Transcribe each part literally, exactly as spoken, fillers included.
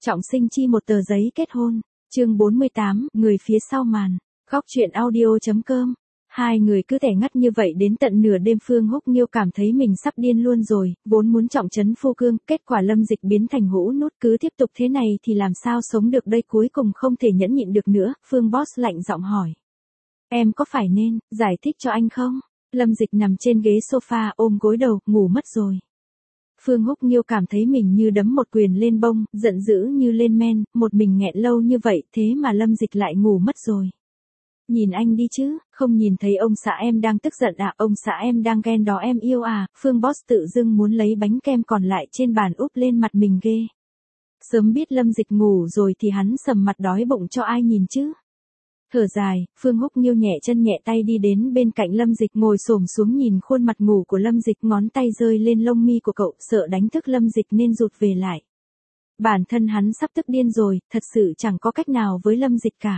Trọng sinh chi một tờ giấy kết hôn. Chương bốn mươi tám, người phía sau màn. Góc truyện audio.com. Hai người cứ tẻ ngắt như vậy đến tận nửa đêm. Phương Húc Nghiêu cảm thấy mình sắp điên luôn rồi, vốn muốn trọng trấn phu cương, kết quả Lâm Dịch biến thành hũ nút, cứ tiếp tục thế này thì làm sao sống được đây, cuối cùng không thể nhẫn nhịn được nữa. Phương Boss lạnh giọng hỏi. Em có phải nên giải thích cho anh không? Lâm Dịch nằm trên ghế sofa ôm gối đầu, ngủ mất rồi. Phương Húc Nghiêu cảm thấy mình như đấm một quyền lên bông, giận dữ như lên men, một mình nghẹn lâu như vậy thế mà Lâm Dịch lại ngủ mất rồi. Nhìn anh đi chứ, không nhìn thấy ông xã em đang tức giận à, ông xã em đang ghen đó em yêu à. Phương Boss tự dưng muốn lấy bánh kem còn lại trên bàn úp lên mặt mình ghê. Sớm biết Lâm Dịch ngủ rồi thì hắn sầm mặt đói bụng cho ai nhìn chứ. Thở dài, Phương Húc Nghiêu nhẹ chân nhẹ tay đi đến bên cạnh Lâm Dịch, ngồi xổm xuống nhìn khuôn mặt ngủ của Lâm Dịch, ngón tay rơi lên lông mi của cậu, sợ đánh thức Lâm Dịch nên rụt về lại. Bản thân hắn sắp tức điên rồi, thật sự chẳng có cách nào với Lâm Dịch cả.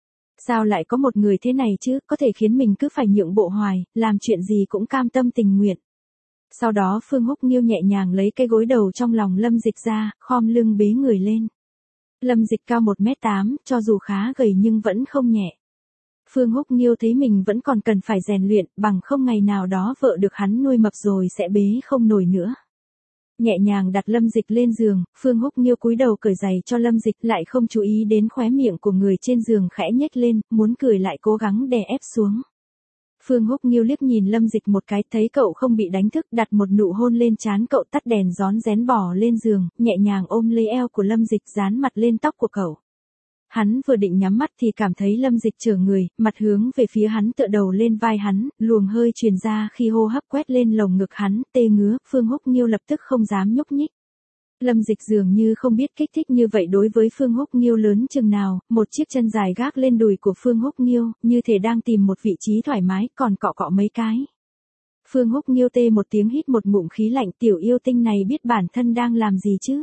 Sao lại có một người thế này chứ, có thể khiến mình cứ phải nhượng bộ hoài, làm chuyện gì cũng cam tâm tình nguyện. Sau đó Phương Húc Nghiêu nhẹ nhàng lấy cái gối đầu trong lòng Lâm Dịch ra, khom lưng bế người lên. Lâm Dịch cao một mét tám, cho dù khá gầy nhưng vẫn không nhẹ. Phương Húc Nghiêu thấy mình vẫn còn cần phải rèn luyện, bằng không ngày nào đó vợ được hắn nuôi mập rồi sẽ bế không nổi nữa. Nhẹ nhàng đặt Lâm Dịch lên giường, Phương Húc Nghiêu cúi đầu cởi giày cho Lâm Dịch, lại không chú ý đến khóe miệng của người trên giường khẽ nhếch lên, muốn cười lại cố gắng đè ép xuống. Phương Húc Nghiêu liếc nhìn Lâm Dịch một cái, thấy cậu không bị đánh thức, đặt một nụ hôn lên trán cậu, tắt đèn rón rén bỏ lên giường, nhẹ nhàng ôm lấy eo của Lâm Dịch, dán mặt lên tóc của cậu. Hắn vừa định nhắm mắt thì cảm thấy Lâm Dịch trở người, mặt hướng về phía hắn, tựa đầu lên vai hắn, luồng hơi truyền ra khi hô hấp quét lên lồng ngực hắn, tê ngứa. Phương Húc Nghiêu lập tức không dám nhúc nhích. Lâm Dịch dường như không biết kích thích như vậy đối với Phương Húc Nghiêu lớn chừng nào, một chiếc chân dài gác lên đùi của Phương Húc Nghiêu, như thể đang tìm một vị trí thoải mái, còn cọ cọ mấy cái. Phương Húc Nghiêu tê một tiếng, hít một ngụm khí lạnh, tiểu yêu tinh này biết bản thân đang làm gì chứ?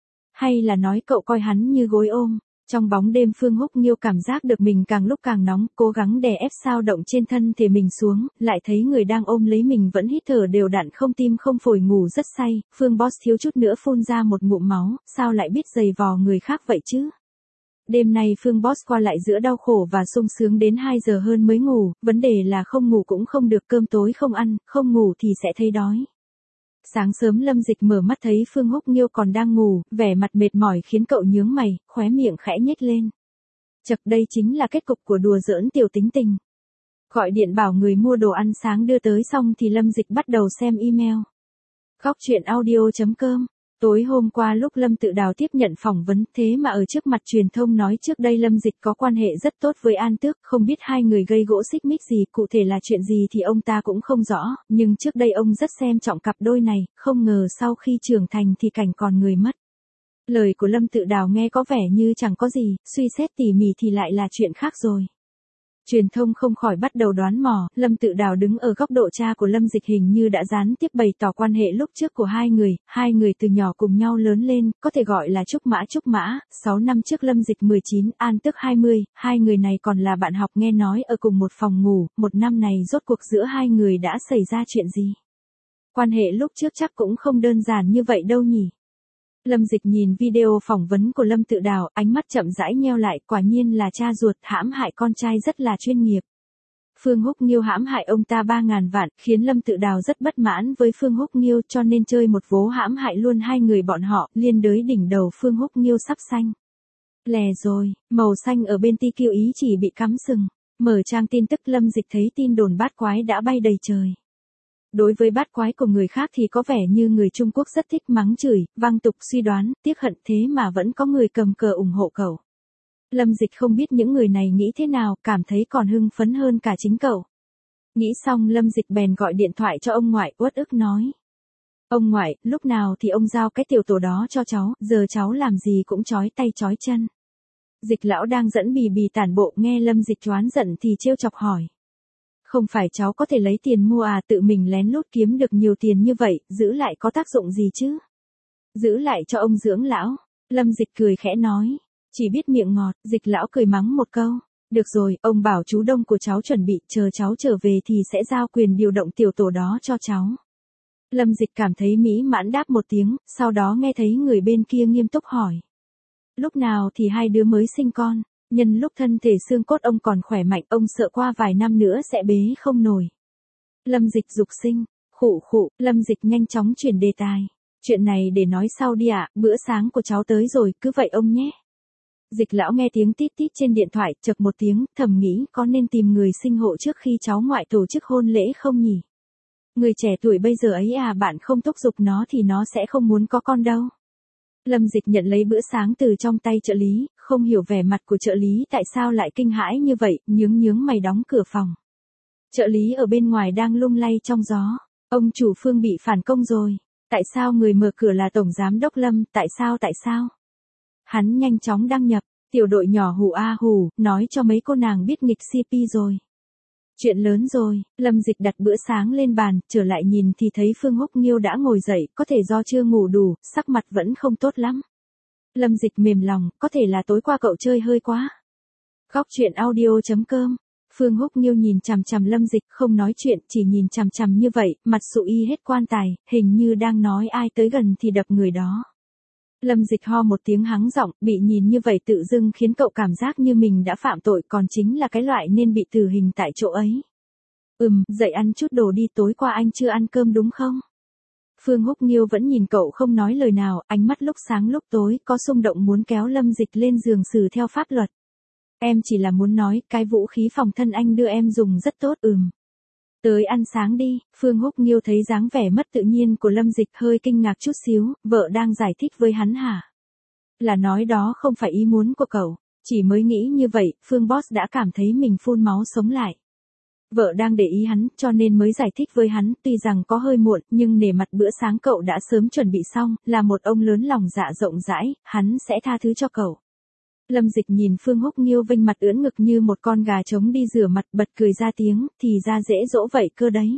Hay là nói cậu coi hắn như gối ôm? Trong bóng đêm Phương Húc Nghiêu cảm giác được mình càng lúc càng nóng, cố gắng đè ép sao động trên thân thể mình xuống, lại thấy người đang ôm lấy mình vẫn hít thở đều đặn, không tim không phổi, ngủ rất say. Phương Boss thiếu chút nữa phun ra một ngụm máu, sao lại biết giày vò người khác vậy chứ? Đêm nay Phương Boss qua lại giữa đau khổ và sung sướng đến hai giờ hơn mới ngủ, vấn đề là không ngủ cũng không được, cơm tối không ăn, không ngủ thì sẽ thấy đói. Sáng sớm Lâm Dịch mở mắt thấy Phương Húc Nghiêu còn đang ngủ, vẻ mặt mệt mỏi khiến cậu nhướng mày, khóe miệng khẽ nhếch lên. Chậc, đây chính là kết cục của đùa giỡn tiểu tính tình. Gọi điện bảo người mua đồ ăn sáng đưa tới xong thì Lâm Dịch bắt đầu xem email. Góc truyện audio.com. Tối hôm qua lúc Lâm Tự Đào tiếp nhận phỏng vấn, thế mà ở trước mặt truyền thông nói trước đây Lâm Dịch có quan hệ rất tốt với An Tước, không biết hai người gây gỗ xích mích gì, cụ thể là chuyện gì thì ông ta cũng không rõ, nhưng trước đây ông rất xem trọng cặp đôi này, không ngờ sau khi trưởng thành thì cảnh còn người mất. Lời của Lâm Tự Đào nghe có vẻ như chẳng có gì, suy xét tỉ mỉ thì lại là chuyện khác rồi. Truyền thông không khỏi bắt đầu đoán mò, Lâm Tự Đào đứng ở góc độ cha của Lâm Dịch hình như đã gián tiếp bày tỏ quan hệ lúc trước của hai người, hai người từ nhỏ cùng nhau lớn lên, có thể gọi là trúc mã trúc mã. Sáu năm trước Lâm Dịch mười chín, An Tước hai mươi, hai người này còn là bạn học, nghe nói ở cùng một phòng ngủ, một năm này rốt cuộc giữa hai người đã xảy ra chuyện gì? Quan hệ lúc trước chắc cũng không đơn giản như vậy đâu nhỉ? Lâm Dịch nhìn video phỏng vấn của Lâm Tự Đào, ánh mắt chậm rãi nheo lại, quả nhiên là cha ruột hãm hại con trai rất là chuyên nghiệp. Phương Húc Nghiêu hãm hại ông ta ba ngàn vạn, khiến Lâm Tự Đào rất bất mãn với Phương Húc Nghiêu cho nên chơi một vố hãm hại luôn hai người bọn họ, liên đới đỉnh đầu Phương Húc Nghiêu sắp xanh. Lè rồi, màu xanh ở bên ti kiêu ý chỉ bị cắm sừng. Mở trang tin tức Lâm Dịch thấy tin đồn bát quái đã bay đầy trời. Đối với bát quái của người khác thì có vẻ như người Trung Quốc rất thích mắng chửi, văng tục suy đoán, tiếc hận thế mà vẫn có người cầm cờ ủng hộ cậu. Lâm Dịch không biết những người này nghĩ thế nào, cảm thấy còn hưng phấn hơn cả chính cậu. Nghĩ xong Lâm Dịch bèn gọi điện thoại cho ông ngoại, uất ức nói. Ông ngoại, lúc nào thì ông giao cái tiểu tổ đó cho cháu, giờ cháu làm gì cũng chói tay chói chân. Dịch lão đang dẫn bì bì tản bộ, nghe Lâm Dịch choán giận thì trêu chọc hỏi. Không phải cháu có thể lấy tiền mua à, tự mình lén lút kiếm được nhiều tiền như vậy, giữ lại có tác dụng gì chứ? Giữ lại cho ông dưỡng lão. Lâm Dịch cười khẽ nói. Chỉ biết miệng ngọt. Dịch lão cười mắng một câu. Được rồi, ông bảo chú Đông của cháu chuẩn bị, chờ cháu trở về thì sẽ giao quyền điều động tiểu tổ đó cho cháu. Lâm Dịch cảm thấy mỹ mãn đáp một tiếng, sau đó nghe thấy người bên kia nghiêm túc hỏi. Lúc nào thì hai đứa mới sinh con, nhân lúc thân thể xương cốt ông còn khỏe mạnh, ông sợ qua vài năm nữa sẽ bế không nổi. Lâm Dịch dục sinh, khụ khụ, Lâm Dịch nhanh chóng chuyển đề tài. Chuyện này để nói sau đi ạ, bữa sáng của cháu tới rồi, cứ vậy ông nhé. Dịch lão nghe tiếng tít tít trên điện thoại, chợt một tiếng, thầm nghĩ có nên tìm người sinh hộ trước khi cháu ngoại tổ chức hôn lễ không nhỉ? Người trẻ tuổi bây giờ ấy à, bạn không thúc giục nó thì nó sẽ không muốn có con đâu. Lâm Dịch nhận lấy bữa sáng từ trong tay trợ lý, không hiểu vẻ mặt của trợ lý tại sao lại kinh hãi như vậy, nhướng nhướng mày đóng cửa phòng. Trợ lý ở bên ngoài đang lung lay trong gió. Ông chủ Phương bị phản công rồi. Tại sao người mở cửa là Tổng Giám đốc Lâm, tại sao tại sao? Hắn nhanh chóng đăng nhập, tiểu đội nhỏ hù a hù, nói cho mấy cô nàng biết nghịch xê pê rồi. Chuyện lớn rồi, Lâm Dịch đặt bữa sáng lên bàn, trở lại nhìn thì thấy Phương Húc Nghiêu đã ngồi dậy, có thể do chưa ngủ đủ, sắc mặt vẫn không tốt lắm. Lâm Dịch mềm lòng, có thể là tối qua cậu chơi hơi quá. Góc chuyện audio chấm com. Phương Húc Nghiêu nhìn chằm chằm Lâm Dịch, không nói chuyện, chỉ nhìn chằm chằm như vậy, mặt sụ y hết quan tài, hình như đang nói ai tới gần thì đập người đó. Lâm Dịch ho một tiếng hắng giọng, bị nhìn như vậy tự dưng khiến cậu cảm giác như mình đã phạm tội, còn chính là cái loại nên bị tử hình tại chỗ ấy. Ừm, dậy ăn chút đồ đi, tối qua anh chưa ăn cơm đúng không? Phương Húc Nghiêu vẫn nhìn cậu không nói lời nào, ánh mắt lúc sáng lúc tối, có xung động muốn kéo Lâm Dịch lên giường xử theo pháp luật. Em chỉ là muốn nói, cái vũ khí phòng thân anh đưa em dùng rất tốt, ừm. Tới ăn sáng đi, Phương Húc Nghiêu thấy dáng vẻ mất tự nhiên của Lâm Dịch hơi kinh ngạc chút xíu, vợ đang giải thích với hắn hả? Là nói đó không phải ý muốn của cậu, chỉ mới nghĩ như vậy, Phương Boss đã cảm thấy mình phun máu sống lại. Vợ đang để ý hắn, cho nên mới giải thích với hắn, tuy rằng có hơi muộn, nhưng nể mặt bữa sáng cậu đã sớm chuẩn bị xong, là một ông lớn lòng dạ rộng rãi, hắn sẽ tha thứ cho cậu. Lâm Dịch nhìn Phương Húc Nghiêu vênh mặt ưỡn ngực như một con gà trống đi rửa mặt, bật cười ra tiếng, thì ra dễ dỗ vậy cơ đấy.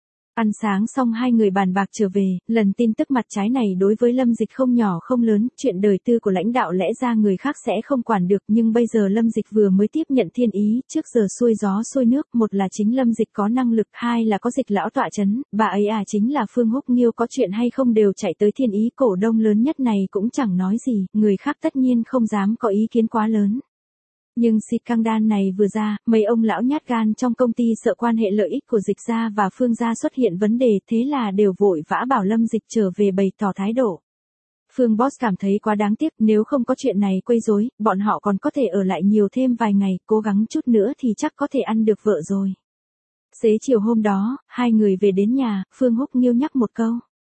Ăn sáng xong hai người bàn bạc trở về, lần tin tức mặt trái này đối với Lâm Dịch không nhỏ không lớn, chuyện đời tư của lãnh đạo lẽ ra người khác sẽ không quản được, nhưng bây giờ Lâm Dịch vừa mới tiếp nhận thiên ý, trước giờ xuôi gió xuôi nước, một là chính Lâm Dịch có năng lực, hai là có Dịch lão tọa chấn, bà ấy à chính là Phương Húc Nghiêu có chuyện hay không đều chạy tới thiên ý, cổ đông lớn nhất này cũng chẳng nói gì, người khác tất nhiên không dám có ý kiến quá lớn. Nhưng xịt căng đan này vừa ra, mấy ông lão nhát gan trong công ty sợ quan hệ lợi ích của Dịch gia và Phương gia xuất hiện vấn đề, thế là đều vội vã bảo Lâm Dịch trở về bày tỏ thái độ. Phương Boss cảm thấy quá đáng tiếc, nếu không có chuyện này quấy rối, bọn họ còn có thể ở lại nhiều thêm vài ngày, cố gắng chút nữa thì chắc có thể ăn được vợ rồi. Xế chiều hôm đó, hai người về đến nhà, Phương Húc Nghiêu nhắc một câu.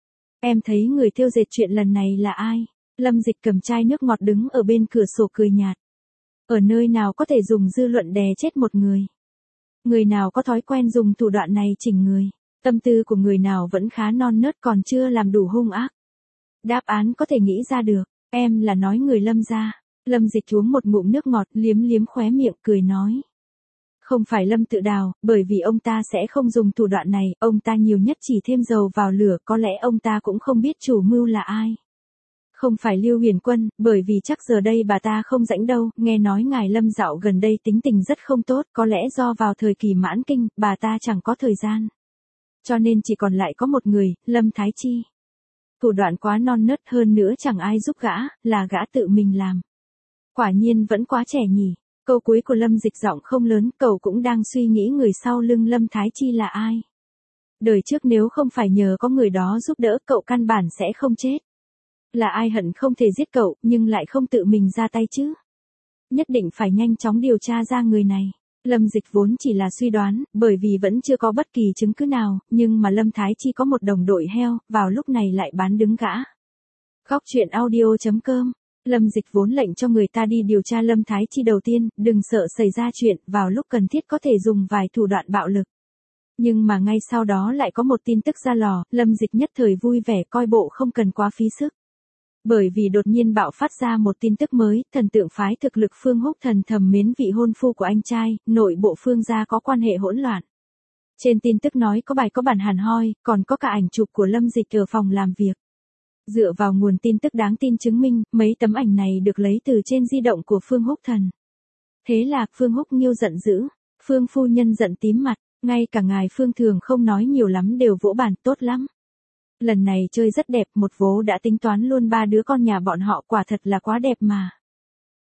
Em thấy người thêu dệt chuyện lần này là ai? Lâm Dịch cầm chai nước ngọt đứng ở bên cửa sổ cười nhạt. Ở nơi nào có thể dùng dư luận đè chết một người? Người nào có thói quen dùng thủ đoạn này chỉnh người? Tâm tư của người nào vẫn khá non nớt còn chưa làm đủ hung ác? Đáp án có thể nghĩ ra được, em là nói người Lâm gia. Lâm Dịch uống một ngụm nước ngọt, liếm liếm khóe miệng cười nói. Không phải Lâm Tự Đào, bởi vì ông ta sẽ không dùng thủ đoạn này, ông ta nhiều nhất chỉ thêm dầu vào lửa, có lẽ ông ta cũng không biết chủ mưu là ai. Không phải Lưu Huyền Quân, bởi vì chắc giờ đây bà ta không rảnh đâu, nghe nói ngài Lâm dạo gần đây tính tình rất không tốt, có lẽ do vào thời kỳ mãn kinh, bà ta chẳng có thời gian. Cho nên chỉ còn lại có một người, Lâm Thái Chi. Thủ đoạn quá non nớt, hơn nữa chẳng ai giúp gã, là gã tự mình làm. Quả nhiên vẫn quá trẻ nhỉ. Câu cuối của Lâm Dịch giọng không lớn, cậu cũng đang suy nghĩ người sau lưng Lâm Thái Chi là ai. Đời trước nếu không phải nhờ có người đó giúp đỡ, cậu căn bản sẽ không chết. Là ai hận không thể giết cậu, nhưng lại không tự mình ra tay chứ? Nhất định phải nhanh chóng điều tra ra người này. Lâm Dịch vốn chỉ là suy đoán, bởi vì vẫn chưa có bất kỳ chứng cứ nào, nhưng mà Lâm Thái Chi có một đồng đội heo, vào lúc này lại bán đứng gã. Góc chuyện audio chấm com. Lâm Dịch vốn lệnh cho người ta đi điều tra Lâm Thái Chi đầu tiên, đừng sợ xảy ra chuyện, vào lúc cần thiết có thể dùng vài thủ đoạn bạo lực. Nhưng mà ngay sau đó lại có một tin tức ra lò, Lâm Dịch nhất thời vui vẻ coi bộ không cần quá phí sức. Bởi vì đột nhiên bạo phát ra một tin tức mới, thần tượng phái thực lực Phương Húc Thần thầm mến vị hôn phu của anh trai, nội bộ Phương gia có quan hệ hỗn loạn. Trên tin tức nói có bài có bản hàn hoi, còn có cả ảnh chụp của Lâm Dịch ở phòng làm việc. Dựa vào nguồn tin tức đáng tin chứng minh, mấy tấm ảnh này được lấy từ trên di động của Phương Húc Thần. Thế là Phương Húc Nghiêu giận dữ, Phương phu nhân giận tím mặt, ngay cả ngài Phương Thường không nói nhiều lắm đều vỗ bàn, tốt lắm. Lần này chơi rất đẹp, một vố đã tính toán luôn ba đứa con nhà bọn họ, quả thật là quá đẹp mà.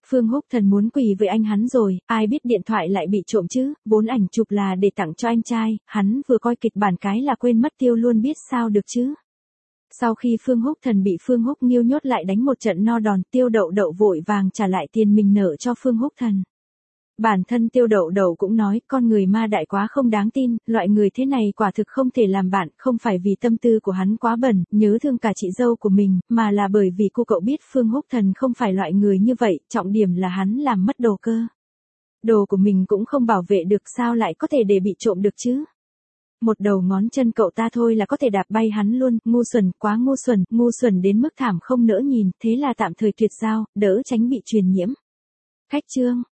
Phương Húc Thần muốn quỳ với anh hắn rồi, ai biết điện thoại lại bị trộm chứ, vốn ảnh chụp là để tặng cho anh trai, hắn vừa coi kịch bản cái là quên mất tiêu luôn biết sao được chứ. Sau khi Phương Húc Thần bị Phương Húc Nghiêu nhốt lại đánh một trận no đòn, Tiêu Đậu Đậu vội vàng trả lại tiền mình nợ cho Phương Húc Thần. Bản thân Tiêu Đậu Đậu cũng nói, con người ma đại quá không đáng tin, loại người thế này quả thực không thể làm bạn, không phải vì tâm tư của hắn quá bẩn, nhớ thương cả chị dâu của mình, mà là bởi vì cô cậu biết Phương Húc Thần không phải loại người như vậy, trọng điểm là hắn làm mất đồ cơ. Đồ của mình cũng không bảo vệ được sao lại có thể để bị trộm được chứ. Một đầu ngón chân cậu ta thôi là có thể đạp bay hắn luôn, ngu xuẩn, quá ngu xuẩn, ngu xuẩn đến mức thảm không nỡ nhìn, thế là tạm thời tuyệt giao, đỡ tránh bị truyền nhiễm. Khách trương